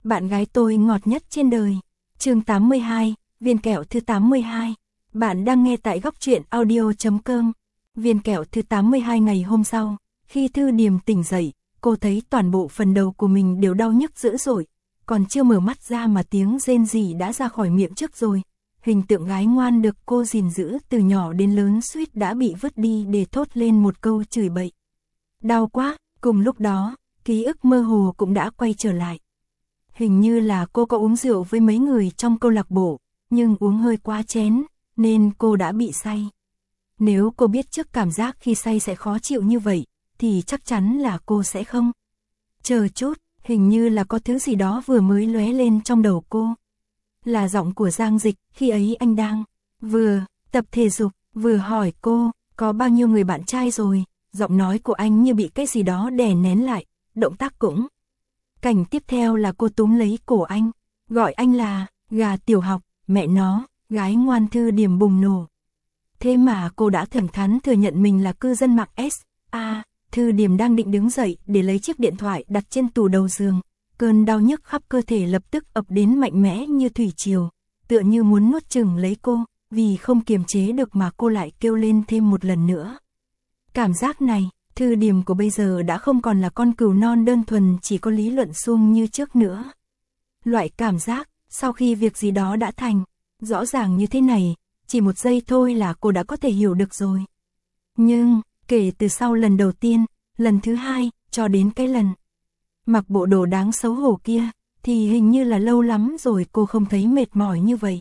bạn gái tôi ngọt nhất trên đời. Chương 82, viên kẹo thứ 82. Bạn đang nghe tại góc truyện audio.com. Viên kẹo thứ 82. Ngày hôm sau, khi Thư Điềm tỉnh dậy, cô thấy toàn bộ phần đầu của mình đều đau nhức dữ dội, còn chưa mở mắt ra mà tiếng rên rỉ đã ra khỏi miệng trước rồi. Hình tượng gái ngoan được cô gìn giữ từ nhỏ đến lớn suýt đã bị vứt đi để thốt lên một câu chửi bậy. Đau quá. Cùng lúc đó, ký ức mơ hồ cũng đã quay trở lại. Hình như là cô có uống rượu với mấy người trong câu lạc bộ, nhưng uống hơi quá chén, nên cô đã bị say. Nếu cô biết trước cảm giác khi say sẽ khó chịu như vậy, thì chắc chắn là cô sẽ không. Chờ chút, hình như là có thứ gì đó vừa mới lóe lên trong đầu cô. Là giọng của Giang Dịch, khi ấy anh đang vừa tập thể dục, vừa hỏi cô, có bao nhiêu người bạn trai rồi. Giọng nói của anh như bị cái gì đó đè nén lại, động tác cũng. Cảnh tiếp theo là cô túm lấy cổ anh, gọi anh là gà tiểu học, mẹ nó, gái ngoan. Thư Điềm bùng nổ. Thế mà cô đã thẳng thắn thừa nhận mình là cư dân mạng S. Thư Điềm đang định đứng dậy để lấy chiếc điện thoại đặt trên tủ đầu giường. Cơn đau nhức khắp cơ thể lập tức ập đến mạnh mẽ như thủy triều, tựa như muốn nuốt chửng lấy cô, vì không kiềm chế được mà cô lại kêu lên thêm một lần nữa. Cảm giác này, Thư Điềm của bây giờ đã không còn là con cừu non đơn thuần chỉ có lý luận suông như trước nữa. Loại cảm giác, sau khi việc gì đó đã thành, rõ ràng như thế này, chỉ một giây thôi là cô đã có thể hiểu được rồi. Nhưng, kể từ sau lần đầu tiên, lần thứ hai, cho đến cái lần mặc bộ đồ đáng xấu hổ kia, thì hình như là lâu lắm rồi cô không thấy mệt mỏi như vậy.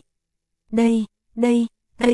Đây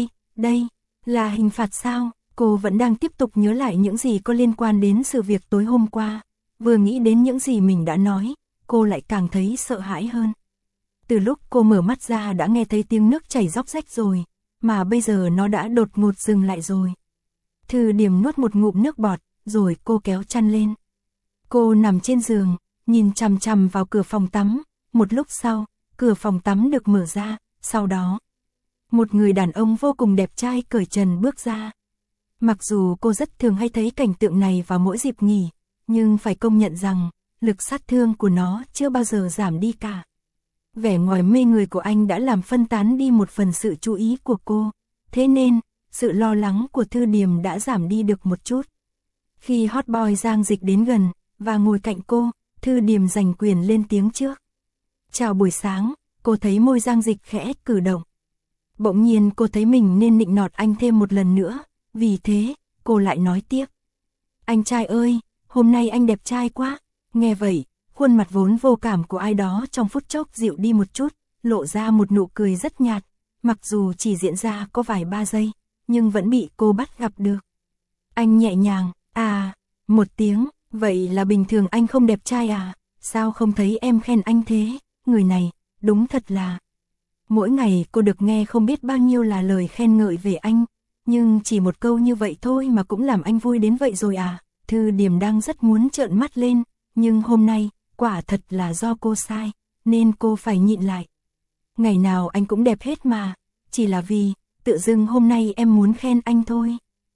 là hình phạt sao? Cô vẫn đang tiếp tục nhớ lại những gì có liên quan đến sự việc tối hôm qua. Vừa nghĩ đến những gì mình đã nói, cô lại càng thấy sợ hãi hơn. Từ lúc cô mở mắt ra đã nghe thấy tiếng nước chảy róc rách rồi, mà bây giờ nó đã đột ngột dừng lại rồi. Thư Điềm nuốt một ngụm nước bọt, rồi cô kéo chăn lên. Cô nằm trên giường, nhìn chằm chằm vào cửa phòng tắm. Một lúc sau, cửa phòng tắm được mở ra, sau đó một người đàn ông vô cùng đẹp trai cởi trần bước ra. Mặc dù cô rất thường hay thấy cảnh tượng này vào mỗi dịp nghỉ, nhưng phải công nhận rằng, lực sát thương của nó chưa bao giờ giảm đi cả. Vẻ ngoài mê người của anh đã làm phân tán đi một phần sự chú ý của cô, thế nên, sự lo lắng của Thư Điềm đã giảm đi được một chút. Khi hot boy Giang Dịch đến gần, và ngồi cạnh cô, Thư Điềm giành quyền lên tiếng trước. Chào buổi sáng. Cô thấy môi Giang Dịch khẽ cử động. Bỗng nhiên cô thấy mình nên nịnh nọt anh thêm một lần nữa, vì thế, cô lại nói tiếp. Anh trai ơi, hôm nay anh đẹp trai quá. Nghe vậy, khuôn mặt vốn vô cảm của ai đó trong phút chốc dịu đi một chút, lộ ra một nụ cười rất nhạt, mặc dù chỉ diễn ra có vài ba giây, nhưng vẫn bị cô bắt gặp được. Anh nhẹ nhàng, một tiếng, vậy là bình thường anh không đẹp trai à? Sao không thấy em khen anh thế? Người này, đúng thật là. Mỗi ngày cô được nghe không biết bao nhiêu là lời khen ngợi về anh, nhưng chỉ một câu như vậy thôi mà cũng làm anh vui đến vậy rồi à? Thư Điềm đang rất muốn trợn mắt lên, nhưng hôm nay, quả thật là do cô sai, nên cô phải nhịn lại. Ngày nào anh cũng đẹp hết mà, chỉ là vì, tự dưng hôm nay em muốn khen anh thôi.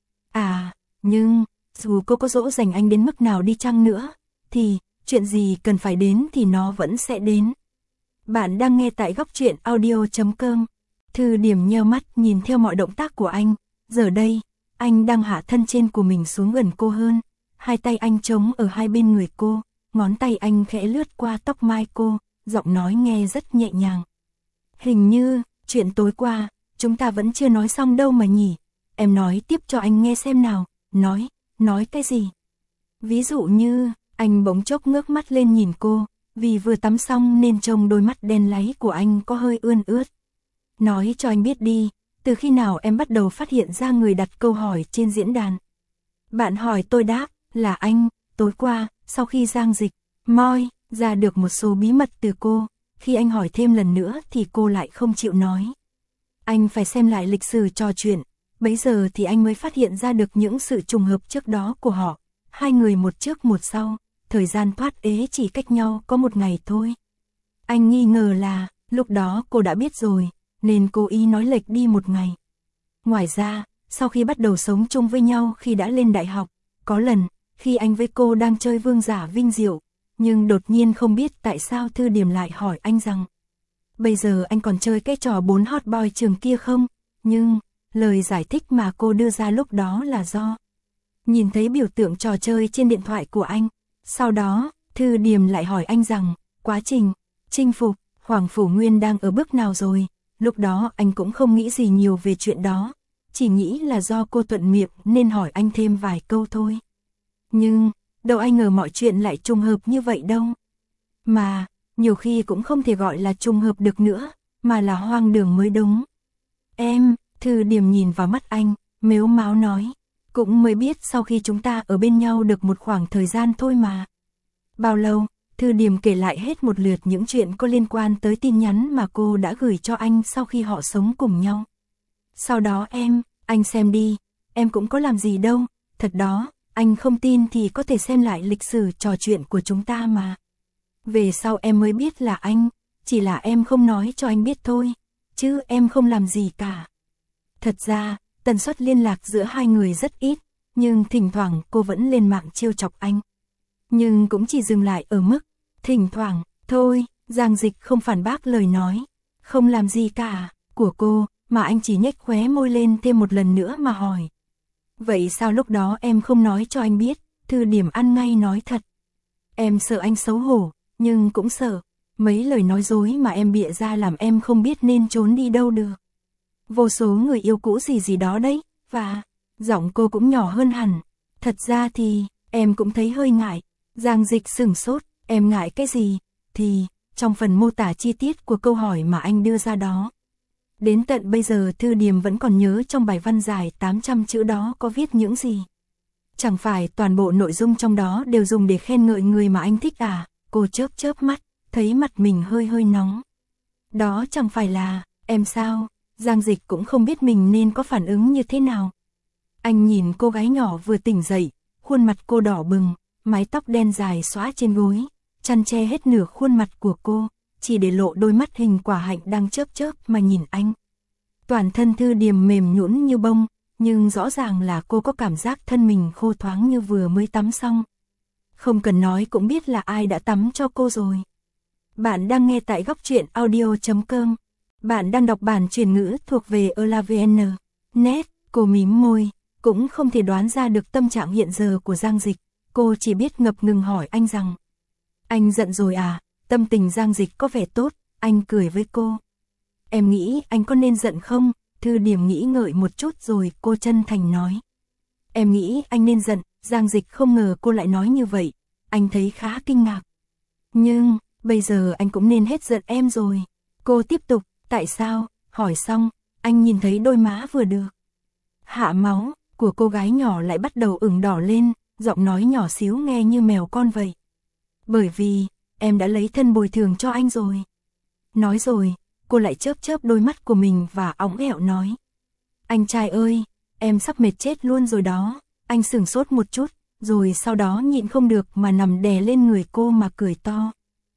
Nhưng, dù cô có dỗ dành anh đến mức nào đi chăng nữa, thì, chuyện gì cần phải đến thì nó vẫn sẽ đến. Bạn đang nghe tại góc truyện audio.com. Thư Điềm nheo mắt nhìn theo mọi động tác của anh. Giờ đây, anh đang hạ thân trên của mình xuống gần cô hơn. Hai tay anh chống ở hai bên người cô, ngón tay anh khẽ lướt qua tóc mai cô, giọng nói nghe rất nhẹ nhàng. Hình như, chuyện tối qua, chúng ta vẫn chưa nói xong đâu mà nhỉ. Em nói tiếp cho anh nghe xem nào. Nói cái gì? Ví dụ như, anh bỗng chốc ngước mắt lên nhìn cô, vì vừa tắm xong nên trông đôi mắt đen láy của anh có hơi ươn ướt. Nói cho anh biết đi, từ khi nào em bắt đầu phát hiện ra người đặt câu hỏi trên diễn đàn? Bạn hỏi tôi đáp, là anh, tối qua, sau khi Giang Dịch, moi ra được một số bí mật từ cô, khi anh hỏi thêm lần nữa thì cô lại không chịu nói. Anh phải xem lại lịch sử trò chuyện, bấy giờ thì anh mới phát hiện ra được những sự trùng hợp trước đó của họ, hai người một trước một sau, thời gian thoát ế chỉ cách nhau có một ngày thôi. Anh nghi ngờ là, lúc đó cô đã biết rồi, nên cố ý nói lệch đi một ngày. Ngoài ra, sau khi bắt đầu sống chung với nhau khi đã lên đại học, có lần, khi anh với cô đang chơi vương giả vinh diệu, nhưng đột nhiên không biết tại sao Thư Điềm lại hỏi anh rằng bây giờ anh còn chơi cái trò 4 hot boy trường kia không? Nhưng, lời giải thích mà cô đưa ra lúc đó là do nhìn thấy biểu tượng trò chơi trên điện thoại của anh. Sau đó, Thư Điềm lại hỏi anh rằng, quá trình chinh phục Hoàng Phủ Nguyên đang ở bước nào rồi? Lúc đó anh cũng không nghĩ gì nhiều về chuyện đó, chỉ nghĩ là do cô thuận miệng nên hỏi anh thêm vài câu thôi. Nhưng, đâu ai ngờ mọi chuyện lại trùng hợp như vậy đâu. Mà, nhiều khi cũng không thể gọi là trùng hợp được nữa, mà là hoang đường mới đúng. Em, Thư Điềm nhìn vào mắt anh, mếu máo nói, cũng mới biết sau khi chúng ta ở bên nhau được một khoảng thời gian thôi mà. Bao lâu? Thư Điềm kể lại hết một lượt những chuyện có liên quan tới tin nhắn mà cô đã gửi cho anh sau khi họ sống cùng nhau. Sau đó anh xem đi, em cũng có làm gì đâu, thật đó, anh không tin thì có thể xem lại lịch sử trò chuyện của chúng ta mà. Về sau em mới biết là anh, chỉ là em không nói cho anh biết thôi, chứ em không làm gì cả. Thật ra, tần suất liên lạc giữa hai người rất ít, nhưng thỉnh thoảng cô vẫn lên mạng trêu chọc anh. Nhưng cũng chỉ dừng lại ở mức thỉnh thoảng thôi. Giang Dịch không phản bác lời nói không làm gì cả của cô, mà anh chỉ nhếch khóe môi lên thêm một lần nữa mà hỏi, vậy sao lúc đó em không nói cho anh biết? Thư Điềm ăn ngay nói thật, em sợ anh xấu hổ, nhưng cũng sợ mấy lời nói dối mà em bịa ra làm em không biết nên trốn đi đâu được. Vô số người yêu cũ gì gì đó đấy. Và giọng cô cũng nhỏ hơn hẳn. Thật ra thì em cũng thấy hơi ngại. Giang Dịch sửng sốt, em ngại cái gì? Thì trong phần mô tả chi tiết của câu hỏi mà anh đưa ra đó, đến tận bây giờ Thư Điềm vẫn còn nhớ trong bài văn dài 800 chữ đó có viết những gì. Chẳng phải toàn bộ nội dung trong đó đều dùng để khen ngợi người mà anh thích à? Cô chớp chớp mắt, thấy mặt mình hơi hơi nóng. Đó chẳng phải là em sao? Giang Dịch cũng không biết mình nên có phản ứng như thế nào. Anh nhìn cô gái nhỏ vừa tỉnh dậy, khuôn mặt cô đỏ bừng, mái tóc đen dài xõa trên gối, chăn che hết nửa khuôn mặt của cô, chỉ để lộ đôi mắt hình quả hạnh đang chớp chớp mà nhìn anh. Toàn thân Thư Điềm mềm nhũn như bông, nhưng rõ ràng là cô có cảm giác thân mình khô thoáng như vừa mới tắm xong. Không cần nói cũng biết là ai đã tắm cho cô rồi. Bạn đang nghe tại góc truyện audio.com. Bạn đang đọc bản truyền ngữ thuộc về ELAVN. Net, cô mím môi, cũng không thể đoán ra được tâm trạng hiện giờ của Giang Dịch. Cô chỉ biết ngập ngừng hỏi anh rằng, anh giận rồi à? Tâm tình Giang Dịch có vẻ tốt, anh cười với cô. Em nghĩ anh có nên giận không? Thư Điềm nghĩ ngợi một chút rồi cô chân thành nói. Em nghĩ anh nên giận. Giang Dịch không ngờ cô lại nói như vậy, anh thấy khá kinh ngạc. Nhưng, bây giờ anh cũng nên hết giận em rồi. Cô tiếp tục, tại sao? Hỏi xong, anh nhìn thấy đôi má vừa được hạ máu của cô gái nhỏ lại bắt đầu ửng đỏ lên, giọng nói nhỏ xíu nghe như mèo con vậy. Bởi vì, em đã lấy thân bồi thường cho anh rồi. Nói rồi, cô lại chớp chớp đôi mắt của mình và óng ẻo nói. Anh trai ơi, em sắp mệt chết luôn rồi đó. Anh sửng sốt một chút, rồi sau đó nhịn không được mà nằm đè lên người cô mà cười to.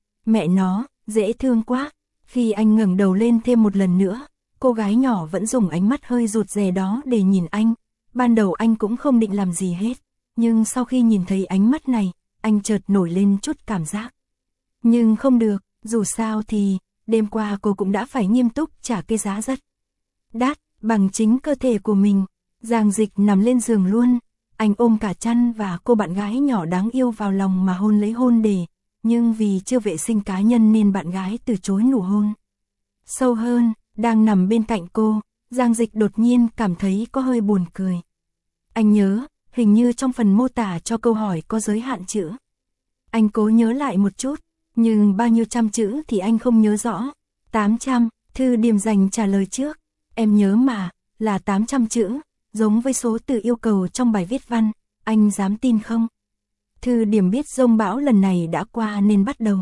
Mẹ nó, dễ thương quá. Khi anh ngẩng đầu lên thêm một lần nữa, cô gái nhỏ vẫn dùng ánh mắt hơi rụt rè đó để nhìn anh. Ban đầu anh cũng không định làm gì hết, nhưng sau khi nhìn thấy ánh mắt này, anh chợt nổi lên chút cảm giác. Nhưng không được, dù sao thì, đêm qua cô cũng đã phải nghiêm túc trả cái giá rất đắt, bằng chính cơ thể của mình. Giang Dịch nằm lên giường luôn, anh ôm cả chăn và cô bạn gái nhỏ đáng yêu vào lòng mà hôn lấy hôn để, nhưng vì chưa vệ sinh cá nhân nên bạn gái từ chối nụ hôn sâu hơn. Đang nằm bên cạnh cô, Giang Dịch đột nhiên cảm thấy có hơi buồn cười. Anh nhớ, hình như trong phần mô tả cho câu hỏi có giới hạn chữ. Anh cố nhớ lại một chút, nhưng bao nhiêu trăm chữ thì anh không nhớ rõ. 800, Thư Điềm dành trả lời trước. Em nhớ mà, là 800 chữ, giống với số từ yêu cầu trong bài viết văn, anh dám tin không? Thư Điềm biết dông bão lần này đã qua nên bắt đầu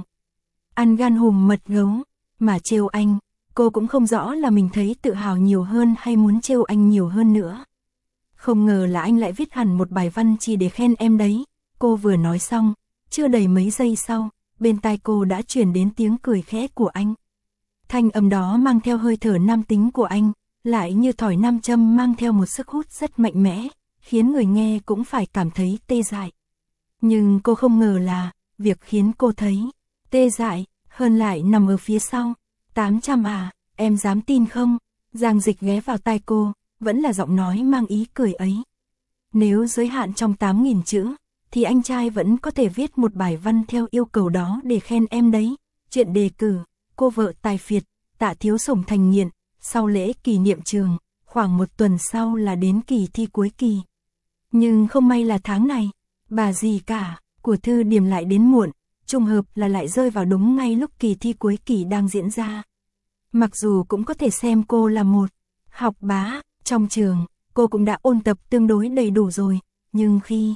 ăn gan hùm mật gấu, mà trêu anh. Cô cũng không rõ là mình thấy tự hào nhiều hơn hay muốn trêu anh nhiều hơn nữa. Không ngờ là anh lại viết hẳn một bài văn chỉ để khen em đấy. Cô vừa nói xong, chưa đầy mấy giây sau, bên tai cô đã truyền đến tiếng cười khẽ của anh. Thanh âm đó mang theo hơi thở nam tính của anh, lại như thỏi nam châm mang theo một sức hút rất mạnh mẽ, khiến người nghe cũng phải cảm thấy tê dại. Nhưng cô không ngờ là, việc khiến cô thấy tê dại hơn lại nằm ở phía sau. 800 à, em dám tin không? Giang Dịch ghé vào tai cô, vẫn là giọng nói mang ý cười ấy. Nếu giới hạn trong 8.000 chữ, thì anh trai vẫn có thể viết một bài văn theo yêu cầu đó để khen em đấy. Chuyện đề cử, cô vợ tài phiệt, Tạ Thiếu Sủng thành nghiện, sau lễ kỷ niệm trường, khoảng một tuần sau là đến kỳ thi cuối kỳ. Nhưng không may là tháng này, bà gì cả, của Thư Điềm lại đến muộn, trùng hợp là lại rơi vào đúng ngay lúc kỳ thi cuối kỳ đang diễn ra. Mặc dù cũng có thể xem cô là một học bá, trong trường, cô cũng đã ôn tập tương đối đầy đủ rồi, nhưng khi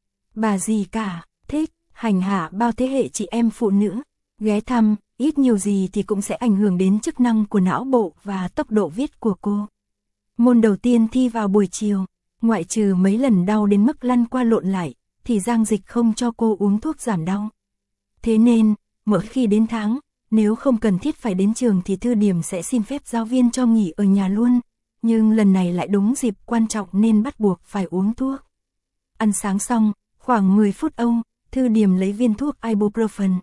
bà gì cả, thích, hành hạ bao thế hệ chị em phụ nữ, ghé thăm, ít nhiều gì thì cũng sẽ ảnh hưởng đến chức năng của não bộ và tốc độ viết của cô. Môn đầu tiên thi vào buổi chiều, ngoại trừ mấy lần đau đến mức lăn qua lộn lại, thì Giang Dịch không cho cô uống thuốc giảm đau. Thế nên, mỗi khi đến tháng, nếu không cần thiết phải đến trường thì Thư Điềm sẽ xin phép giáo viên cho nghỉ ở nhà luôn. Nhưng lần này lại đúng dịp quan trọng nên bắt buộc phải uống thuốc. Ăn sáng xong, khoảng 10 phút Âu, Thư Điềm lấy viên thuốc ibuprofen.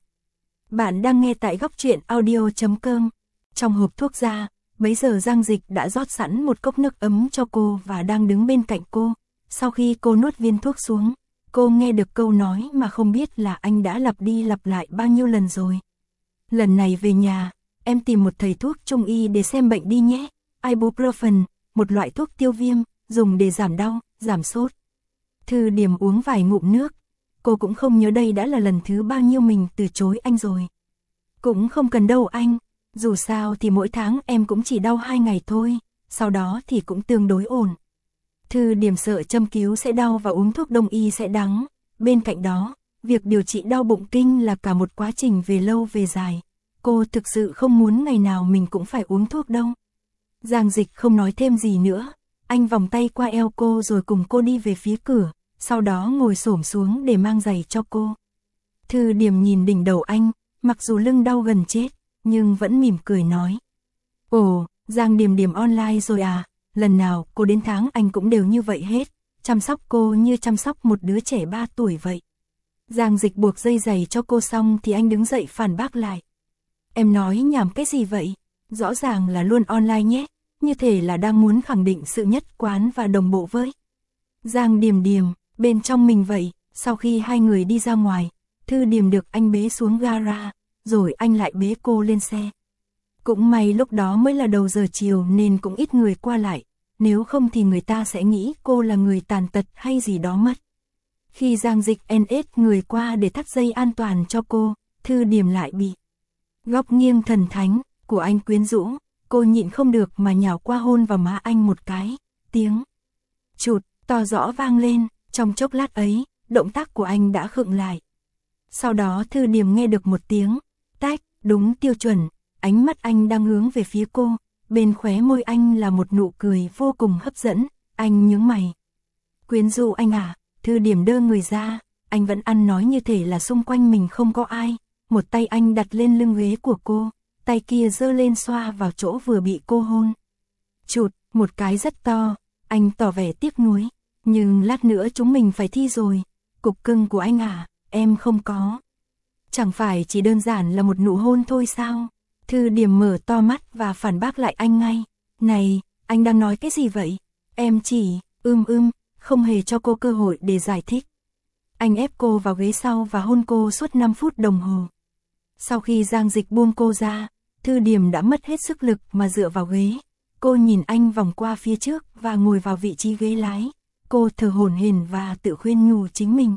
Bạn đang nghe tại góc truyện audio.com. Trong hộp thuốc ra, bấy giờ Giang Dịch đã rót sẵn một cốc nước ấm cho cô và đang đứng bên cạnh cô. Sau khi cô nuốt viên thuốc xuống, cô nghe được câu nói mà không biết là anh đã lặp đi lặp lại bao nhiêu lần rồi. Lần này về nhà, em tìm một thầy thuốc trung y để xem bệnh đi nhé. Ibuprofen, một loại thuốc tiêu viêm, dùng để giảm đau, giảm sốt. Thư Điềm uống vài ngụm nước. Cô cũng không nhớ đây đã là lần thứ bao nhiêu mình từ chối anh rồi. Cũng không cần đâu anh, dù sao thì mỗi tháng em cũng chỉ đau 2 ngày thôi, sau đó thì cũng tương đối ổn. Thư Điềm sợ châm cứu sẽ đau và uống thuốc đông y sẽ đắng. Bên cạnh đó, việc điều trị đau bụng kinh là cả một quá trình về lâu về dài. Cô thực sự không muốn ngày nào mình cũng phải uống thuốc đâu. Giang Dịch không nói thêm gì nữa, anh vòng tay qua eo cô rồi cùng cô đi về phía cửa, sau đó ngồi xổm xuống để mang giày cho cô. Thư Điềm nhìn đỉnh đầu anh, mặc dù lưng đau gần chết, nhưng vẫn mỉm cười nói. Ồ, Giang Điềm Điềm online rồi à, lần nào cô đến tháng anh cũng đều như vậy hết, chăm sóc cô như chăm sóc một đứa trẻ 3 tuổi vậy. Giang Dịch buộc dây giày cho cô xong thì anh đứng dậy phản bác lại. Em nói nhảm cái gì vậy? Rõ ràng là luôn online nhé, như thể là đang muốn khẳng định sự nhất quán và đồng bộ với Giang Điềm Điềm, bên trong mình vậy. Sau khi hai người đi ra ngoài, Thư Điềm được anh bế xuống gara, rồi anh lại bế cô lên xe. Cũng may lúc đó mới là đầu giờ chiều nên cũng ít người qua lại, nếu không thì người ta sẽ nghĩ cô là người tàn tật hay gì đó mất. Khi Giang Dịch NS người qua để thắt dây an toàn cho cô, Thư Điềm lại bị góc nghiêng thần thánh của anh quyến rũ, cô nhịn không được mà nhào qua hôn vào má anh một cái, tiếng chụt to rõ vang lên, trong chốc lát ấy, động tác của anh đã khựng lại. Sau đó Thư Điềm nghe được một tiếng tách, đúng tiêu chuẩn, ánh mắt anh đang hướng về phía cô, bên khóe môi anh là một nụ cười vô cùng hấp dẫn, anh nhướng mày. Quyến rũ anh à? Thư Điềm đơ người ra, anh vẫn ăn nói như thể là xung quanh mình không có ai, một tay anh đặt lên lưng ghế của cô, tay kia giơ lên xoa vào chỗ vừa bị cô hôn. Chụt, một cái rất to, anh tỏ vẻ tiếc nuối, nhưng lát nữa chúng mình phải thi rồi, cục cưng của anh à, em không có. Chẳng phải chỉ đơn giản là một nụ hôn thôi sao? Thư Điềm mở to mắt và phản bác lại anh ngay. Này, anh đang nói cái gì vậy? Em chỉ, không hề cho cô cơ hội để giải thích. Anh ép cô vào ghế sau và hôn cô suốt 5 phút đồng hồ. Sau khi Giang Dịch buông cô ra, Thư Điềm đã mất hết sức lực mà dựa vào ghế. Cô nhìn anh vòng qua phía trước và ngồi vào vị trí ghế lái. Cô thở hổn hển và tự khuyên nhủ chính mình.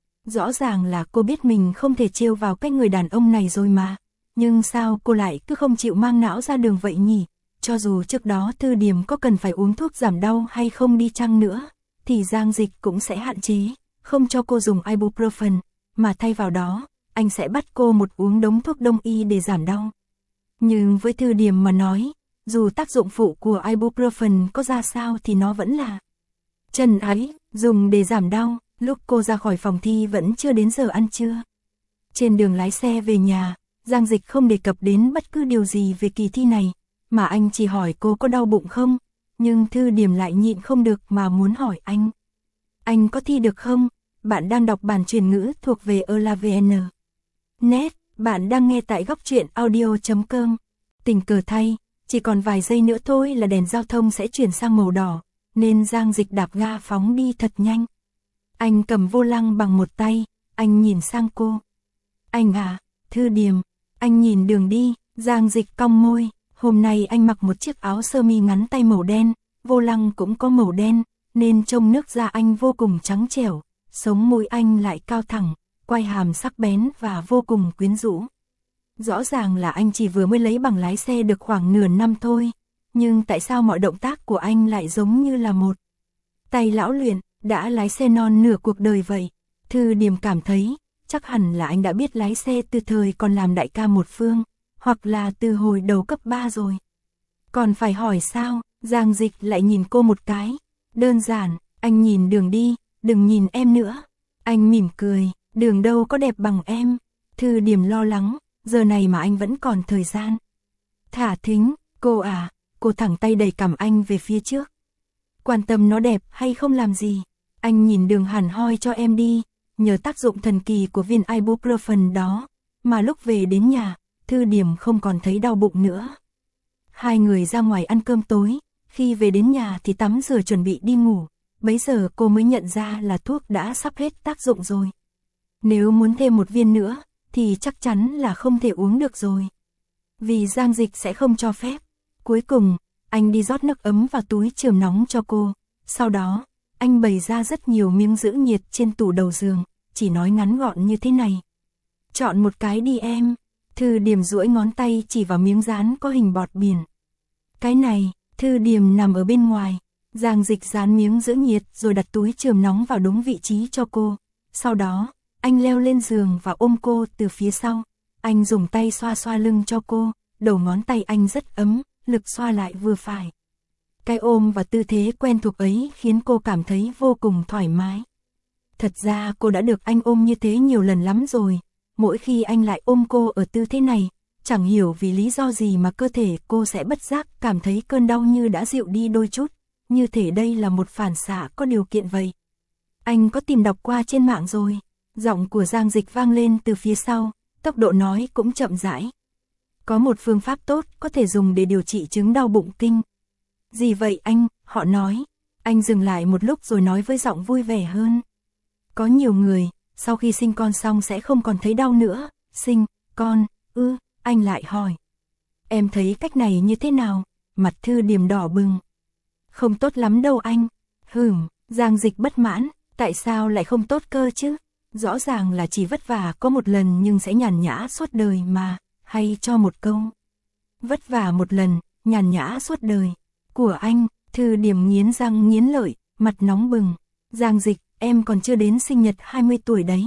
Rõ ràng là cô biết mình không thể trêu vào cái người đàn ông này rồi mà. Nhưng sao cô lại cứ không chịu mang não ra đường vậy nhỉ? Cho dù trước đó Thư Điềm có cần phải uống thuốc giảm đau hay không đi chăng nữa, thì Giang Dịch cũng sẽ hạn chế, không cho cô dùng ibuprofen, mà thay vào đó, anh sẽ bắt cô một uống đống thuốc đông y để giảm đau. Nhưng với Thư Điềm mà nói, dù tác dụng phụ của ibuprofen có ra sao thì nó vẫn là chân ấy, dùng để giảm đau. Lúc cô ra khỏi phòng thi vẫn chưa đến giờ ăn trưa. Trên đường lái xe về nhà, Giang Dịch không đề cập đến bất cứ điều gì về kỳ thi này, mà anh chỉ hỏi cô có đau bụng không, nhưng Thư Điềm lại nhịn không được mà muốn hỏi anh. Anh có thi được không? Bạn đang đọc bản truyền ngữ thuộc về ELAVN. net. Bạn đang nghe tại góc truyện audio.com. Tình cờ thay, chỉ còn vài giây nữa thôi là đèn giao thông sẽ chuyển sang màu đỏ, nên Giang Dịch đạp ga phóng đi thật nhanh. Anh cầm vô lăng bằng một tay, anh nhìn sang cô. Anh à, Thư Điềm. Anh nhìn đường đi, Giang Dịch cong môi. Hôm nay anh mặc một chiếc áo sơ mi ngắn tay màu đen, vô lăng cũng có màu đen, nên trông nước da anh vô cùng trắng trẻo, sống mũi anh lại cao thẳng, quai hàm sắc bén và vô cùng quyến rũ. Rõ ràng là anh chỉ vừa mới lấy bằng lái xe được khoảng nửa năm thôi, nhưng tại sao mọi động tác của anh lại giống như là một tay lão luyện, đã lái xe non nửa cuộc đời vậy. Thư Điềm cảm thấy, chắc hẳn là anh đã biết lái xe từ thời còn làm đại ca một phương, hoặc là từ hồi đầu cấp 3 rồi. Còn phải hỏi sao, Giang Dịch lại nhìn cô một cái. Đơn giản, anh nhìn đường đi, đừng nhìn em nữa. Anh mỉm cười, đường đâu có đẹp bằng em. Thư Điềm lo lắng, giờ này mà anh vẫn còn thời gian. Thả thính, cô à, cô thẳng tay đẩy cằm anh về phía trước. Quan tâm nó đẹp hay không làm gì, anh nhìn đường hẳn hoi cho em đi, nhờ tác dụng thần kỳ của viên ibuprofen đó, mà lúc về đến nhà, Thư Điềm không còn thấy đau bụng nữa. Hai người ra ngoài ăn cơm tối, khi về đến nhà thì tắm rửa chuẩn bị đi ngủ, bấy giờ cô mới nhận ra là thuốc đã sắp hết tác dụng rồi. Nếu muốn thêm một viên nữa, thì chắc chắn là không thể uống được rồi. Vì Giang Dịch sẽ không cho phép. Cuối cùng, anh đi rót nước ấm vào túi chườm nóng cho cô. Sau đó, anh bày ra rất nhiều miếng giữ nhiệt trên tủ đầu giường, chỉ nói ngắn gọn như thế này. Chọn một cái đi em. Thư Điềm duỗi ngón tay chỉ vào miếng dán có hình bọt biển. Cái này, Thư Điềm nằm ở bên ngoài. Giang Dịch dán miếng giữ nhiệt rồi đặt túi chườm nóng vào đúng vị trí cho cô. Sau đó, anh leo lên giường và ôm cô từ phía sau. Anh dùng tay xoa xoa lưng cho cô, đầu ngón tay anh rất ấm, lực xoa lại vừa phải. Cái ôm và tư thế quen thuộc ấy khiến cô cảm thấy vô cùng thoải mái. Thật ra cô đã được anh ôm như thế nhiều lần lắm rồi. Mỗi khi anh lại ôm cô ở tư thế này, chẳng hiểu vì lý do gì mà cơ thể cô sẽ bất giác cảm thấy cơn đau như đã dịu đi đôi chút. Như thể đây là một phản xạ có điều kiện vậy. Anh có tìm đọc qua trên mạng rồi. Giọng của Giang Dịch vang lên từ phía sau, tốc độ nói cũng chậm rãi. Có một phương pháp tốt có thể dùng để điều trị chứng đau bụng kinh. Gì vậy anh? Họ nói. Anh dừng lại một lúc rồi nói với giọng vui vẻ hơn. Có nhiều người, sau khi sinh con xong sẽ không còn thấy đau nữa. Sinh con, anh lại hỏi. Em thấy cách này như thế nào? Mặt Thư Điềm đỏ bừng. Không tốt lắm đâu anh. Giang Dịch bất mãn. Tại sao lại không tốt cơ chứ? Rõ ràng là chỉ vất vả có một lần nhưng sẽ nhàn nhã suốt đời mà. Hay cho một câu. Vất vả một lần, nhàn nhã suốt đời. Của anh, Thư Điềm nghiến răng nghiến lợi, mặt nóng bừng. Giang Dịch, em còn chưa đến sinh nhật 20 tuổi đấy.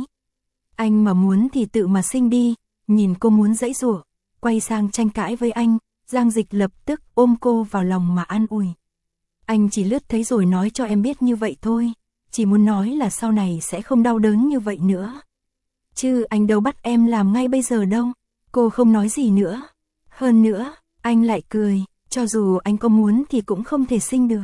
Anh mà muốn thì tự mà sinh đi. Nhìn cô muốn giãy giụa, quay sang tranh cãi với anh, Giang Dịch lập tức ôm cô vào lòng mà an ủi. Anh chỉ lướt thấy rồi nói cho em biết như vậy thôi, chỉ muốn nói là sau này sẽ không đau đớn như vậy nữa. Chứ anh đâu bắt em làm ngay bây giờ đâu. Cô không nói gì nữa. Hơn nữa, anh lại cười, cho dù anh có muốn thì cũng không thể sinh được.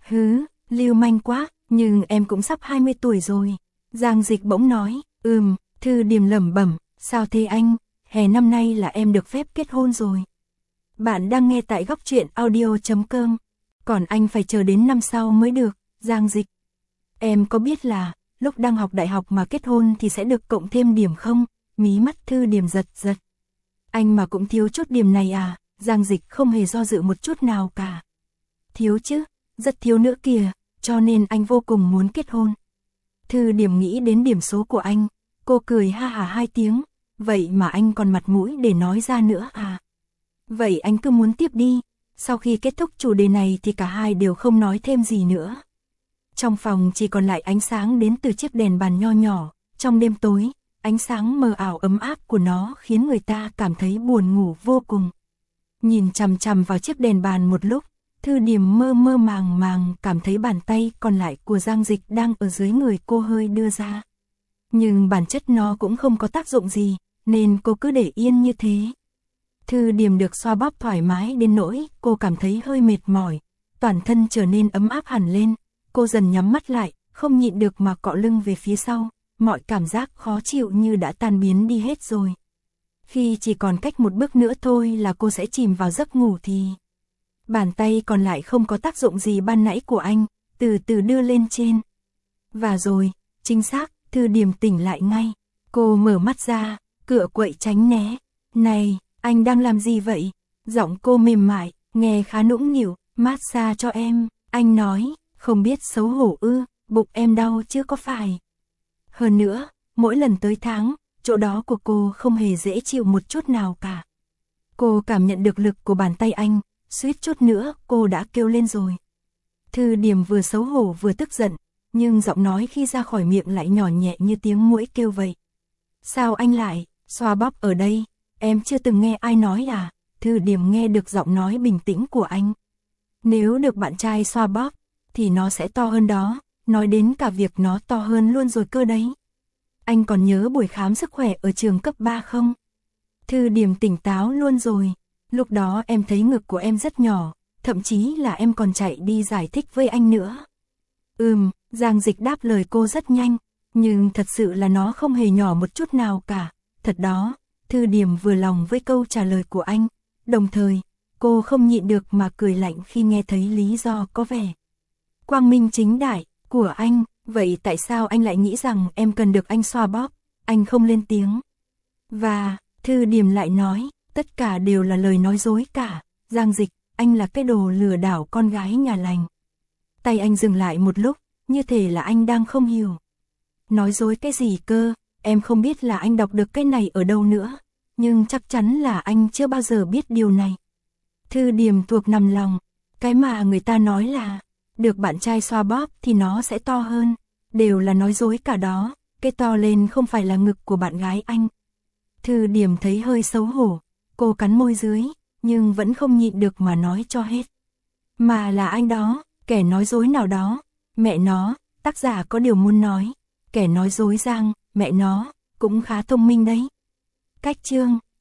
Lưu manh quá, nhưng em cũng sắp 20 tuổi rồi. Giang Dịch bỗng nói, Thư Điềm lẩm bẩm, sao thế anh, hè năm nay là em được phép kết hôn rồi. Bạn đang nghe tại góc truyện audio.com, còn anh phải chờ đến năm sau mới được. Giang Dịch, em có biết là, lúc đang học đại học mà kết hôn thì sẽ được cộng thêm điểm không? Mí mắt Thư Điềm giật giật. Anh mà cũng thiếu chút điểm này à? Giang Dịch không hề do dự một chút nào cả. Thiếu chứ, rất thiếu nữa kìa, cho nên anh vô cùng muốn kết hôn. Thư Điềm nghĩ đến điểm số của anh, cô cười ha hả 2 tiếng, vậy mà anh còn mặt mũi để nói ra nữa à? Vậy anh cứ muốn tiếp đi. Sau khi kết thúc chủ đề này thì cả hai đều không nói thêm gì nữa. Trong phòng chỉ còn lại ánh sáng đến từ chiếc đèn bàn nho nhỏ, trong đêm tối, ánh sáng mờ ảo ấm áp của nó khiến người ta cảm thấy buồn ngủ vô cùng. Nhìn chằm chằm vào chiếc đèn bàn một lúc, Thư Điềm mơ mơ màng màng cảm thấy bàn tay còn lại của Giang Dịch đang ở dưới người cô hơi đưa ra. Nhưng bản chất nó cũng không có tác dụng gì, nên cô cứ để yên như thế. Thư Điềm được xoa bóp thoải mái đến nỗi cô cảm thấy hơi mệt mỏi, toàn thân trở nên ấm áp hẳn lên. Cô dần nhắm mắt lại, không nhịn được mà cọ lưng về phía sau, mọi cảm giác khó chịu như đã tan biến đi hết rồi. Khi chỉ còn cách một bước nữa thôi là cô sẽ chìm vào giấc ngủ thì... Bàn tay còn lại không có tác dụng gì ban nãy của anh, từ từ đưa lên trên. Và rồi, chính xác, Thư Điềm tỉnh lại ngay. Cô mở mắt ra, cựa quậy tránh né. Này, anh đang làm gì vậy? Giọng cô mềm mại, nghe khá nũng nịu. Massage cho em, anh nói, không biết xấu hổ ư, bụng em đau chứ có phải. Hơn nữa, mỗi lần tới tháng, chỗ đó của cô không hề dễ chịu một chút nào cả. Cô cảm nhận được lực của bàn tay anh, suýt chút nữa cô đã kêu lên rồi. Thư Điềm vừa xấu hổ vừa tức giận, nhưng giọng nói khi ra khỏi miệng lại nhỏ nhẹ như tiếng muỗi kêu vậy. Sao anh lại xoa bóp ở đây, em chưa từng nghe ai nói à? Thư Điềm nghe được giọng nói bình tĩnh của anh. Nếu được bạn trai xoa bóp, thì nó sẽ to hơn đó, nói đến cả việc nó to hơn luôn rồi cơ đấy. Anh còn nhớ buổi khám sức khỏe ở trường cấp 3 không? Thư Điềm tỉnh táo luôn rồi, lúc đó em thấy ngực của em rất nhỏ, thậm chí là em còn chạy đi giải thích với anh nữa. Giang Dịch đáp lời cô rất nhanh, nhưng thật sự là nó không hề nhỏ một chút nào cả, thật đó. Thư Điềm vừa lòng với câu trả lời của anh, đồng thời, cô không nhịn được mà cười lạnh khi nghe thấy lý do có vẻ quang minh chính đại của anh. Vậy tại sao anh lại nghĩ rằng em cần được anh xoa bóp? Anh không lên tiếng. Và, Thư Điềm lại nói, tất cả đều là lời nói dối cả. Giang Dịch, anh là cái đồ lừa đảo con gái nhà lành. Tay anh dừng lại một lúc, như thể là anh đang không hiểu. Nói dối cái gì cơ, em không biết là anh đọc được cái này ở đâu nữa, nhưng chắc chắn là anh chưa bao giờ biết điều này. Thư Điềm thuộc nằm lòng, cái mà người ta nói là, được bạn trai xoa bóp thì nó sẽ to hơn, đều là nói dối cả đó, cái to lên không phải là ngực của bạn gái anh. Thư Điềm thấy hơi xấu hổ, cô cắn môi dưới, nhưng vẫn không nhịn được mà nói cho hết. Mà là anh đó, kẻ nói dối nào đó, mẹ nó, tác giả có điều muốn nói, kẻ nói dối Giang, mẹ nó, cũng khá thông minh đấy. Cách chương